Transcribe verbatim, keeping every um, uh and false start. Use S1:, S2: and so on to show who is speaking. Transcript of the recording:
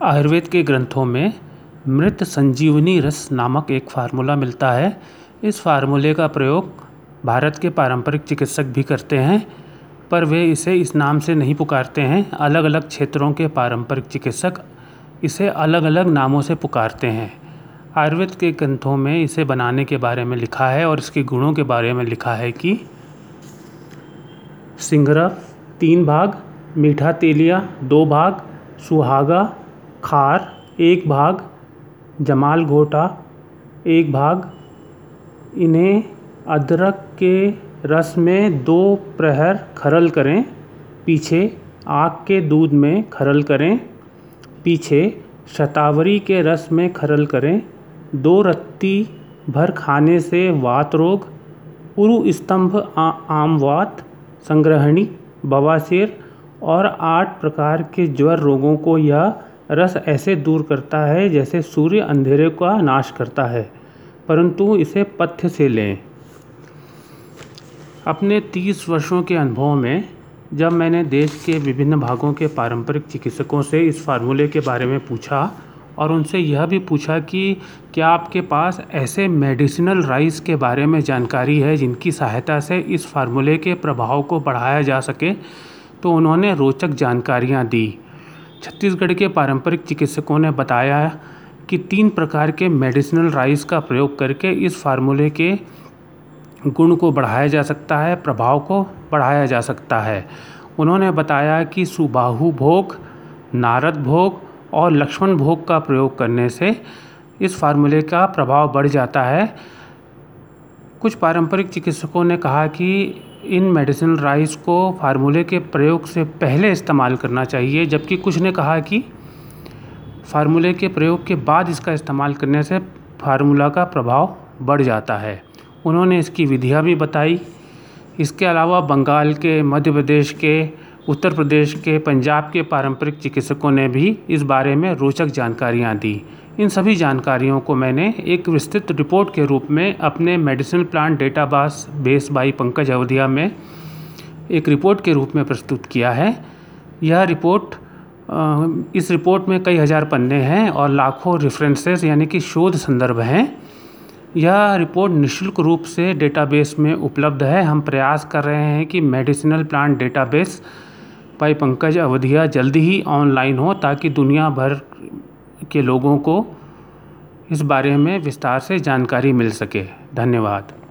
S1: आयुर्वेद के ग्रंथों में मृत संजीवनी रस नामक एक फार्मूला मिलता है। इस फार्मूले का प्रयोग भारत के पारंपरिक चिकित्सक भी करते हैं, पर वे इसे इस नाम से नहीं पुकारते हैं। अलग अलग क्षेत्रों के पारंपरिक चिकित्सक इसे अलग अलग नामों से पुकारते हैं। आयुर्वेद के ग्रंथों में इसे बनाने के बारे में लिखा है और इसके गुणों के बारे में लिखा है कि सिंगरफ तीन भाग, मीठा तेलिया दो भाग, सुहागा खार एक भाग, जमाल घोटा एक भाग। इन्हें अदरक के रस में दो प्रहर खरल करें, पीछे आक के दूध में खरल करें, पीछे शतावरी के रस में खरल करें। दो रत्ती भर खाने से वात रोग, उरु स्तंभ, आमवात, संग्रहणी, बवासीर और आठ प्रकार के ज्वर रोगों को यह रस ऐसे दूर करता है जैसे सूर्य अंधेरे का नाश करता है, परंतु इसे पथ्य से लें। अपने तीस वर्षों के अनुभव में जब मैंने देश के विभिन्न भागों के पारंपरिक चिकित्सकों से इस फार्मूले के बारे में पूछा और उनसे यह भी पूछा कि क्या आपके पास ऐसे मेडिसिनल राइस के बारे में जानकारी है जिनकी सहायता से इस फार्मूले के प्रभाव को बढ़ाया जा सके, तो उन्होंने रोचक जानकारियाँ दी। छत्तीसगढ़ के पारंपरिक चिकित्सकों ने बताया कि तीन प्रकार के मेडिसिनल राइस का प्रयोग करके इस फार्मूले के गुण को बढ़ाया जा सकता है, प्रभाव को बढ़ाया जा सकता है। उन्होंने बताया कि सुबाहु भोग, नारद भोग और लक्ष्मण भोग का प्रयोग करने से इस फार्मूले का प्रभाव बढ़ जाता है। कुछ पारंपरिक चिकित्सकों ने कहा कि इन मेडिसिनल राइस को फार्मूले के प्रयोग से पहले इस्तेमाल करना चाहिए, जबकि कुछ ने कहा कि फार्मूले के प्रयोग के बाद इसका इस्तेमाल करने से फार्मूला का प्रभाव बढ़ जाता है। उन्होंने इसकी विधियाँ भी बताई। इसके अलावा बंगाल के, मध्य प्रदेश के, उत्तर प्रदेश के, पंजाब के पारंपरिक चिकित्सकों ने भी इस बारे में रोचक जानकारियाँ दी। इन सभी जानकारियों को मैंने एक विस्तृत रिपोर्ट के रूप में अपने medicinal plant database base by Pankaj Awadhiya में एक रिपोर्ट के रूप में प्रस्तुत किया है। यह रिपोर्ट इस रिपोर्ट में कई हज़ार पन्ने हैं और लाखों रेफरेंसेस यानी कि शोध संदर्भ हैं। यह रिपोर्ट निःशुल्क रूप से डेटाबेस में उपलब्ध है। हम प्रयास कर रहे हैं कि medicinal plant database by Pankaj Awadhiya जल्दी ही ऑनलाइन हो, ताकि दुनिया भर के लोगों को इस बारे में विस्तार से जानकारी मिल सके। धन्यवाद।